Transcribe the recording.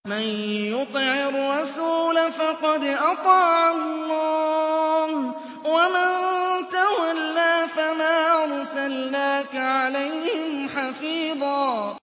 مَن يُطِعِ الرَّسُولَ فَقَدْ أَطَاعَ اللَّهَ ۖ وَمَن تَوَلَّىٰ فَمَا أَرْسَلْنَاكَ عَلَيْهِمْ حَفِيظًا